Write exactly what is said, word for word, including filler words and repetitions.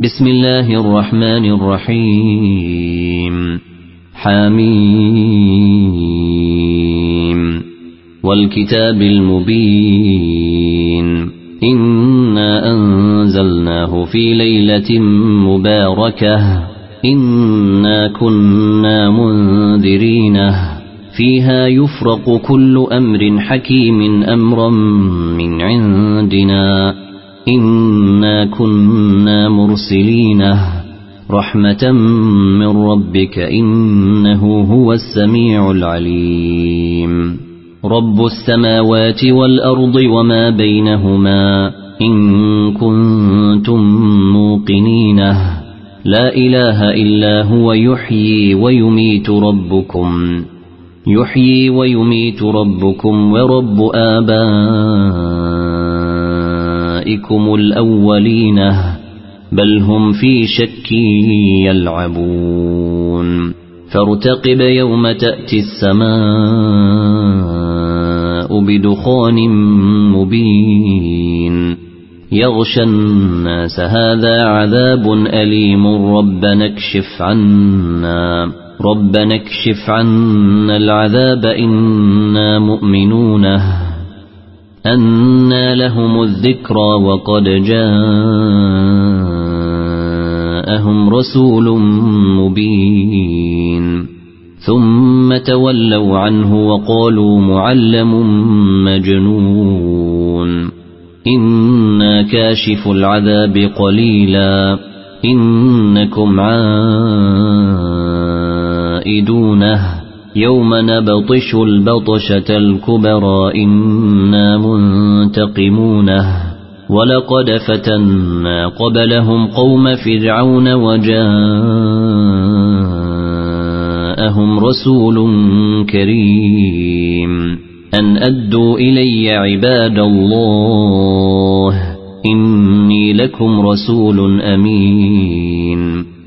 بسم الله الرحمن الرحيم حميم والكتاب المبين إنا أنزلناه في ليلة مباركة إنا كنا منذرينه فيها يفرق كل أمر حكيم أمرا من عندنا إنا كنا مرسلينه رحمة من ربك إنه هو السميع العليم رب السماوات والأرض وما بينهما إن كنتم موقنينه لا إله إلا هو يحيي ويميت ربكم يحيي ويميت ربكم ورب آبائكم الأولين بل هم في شك يلعبون فارتقب يوم تأتي السماء بدخان مبين يغشى الناس هذا عذاب أليم ربنا اكشف عنا ربنا اكشف عنا العذاب إنا مؤمنون أنى لهم الذكرى وقد جاءهم رسول مبين ثم تولوا عنه وقالوا معلم مجنون إنا كاشف العذاب قليلا إنكم عائدونه يوم نبطش البطشة الكبرى إنا منتقمونه ولقد فتنا قبلهم قوم فرعون وجاءهم رسول كريم أن أدوا إلي عباد الله إني لكم رسول أمين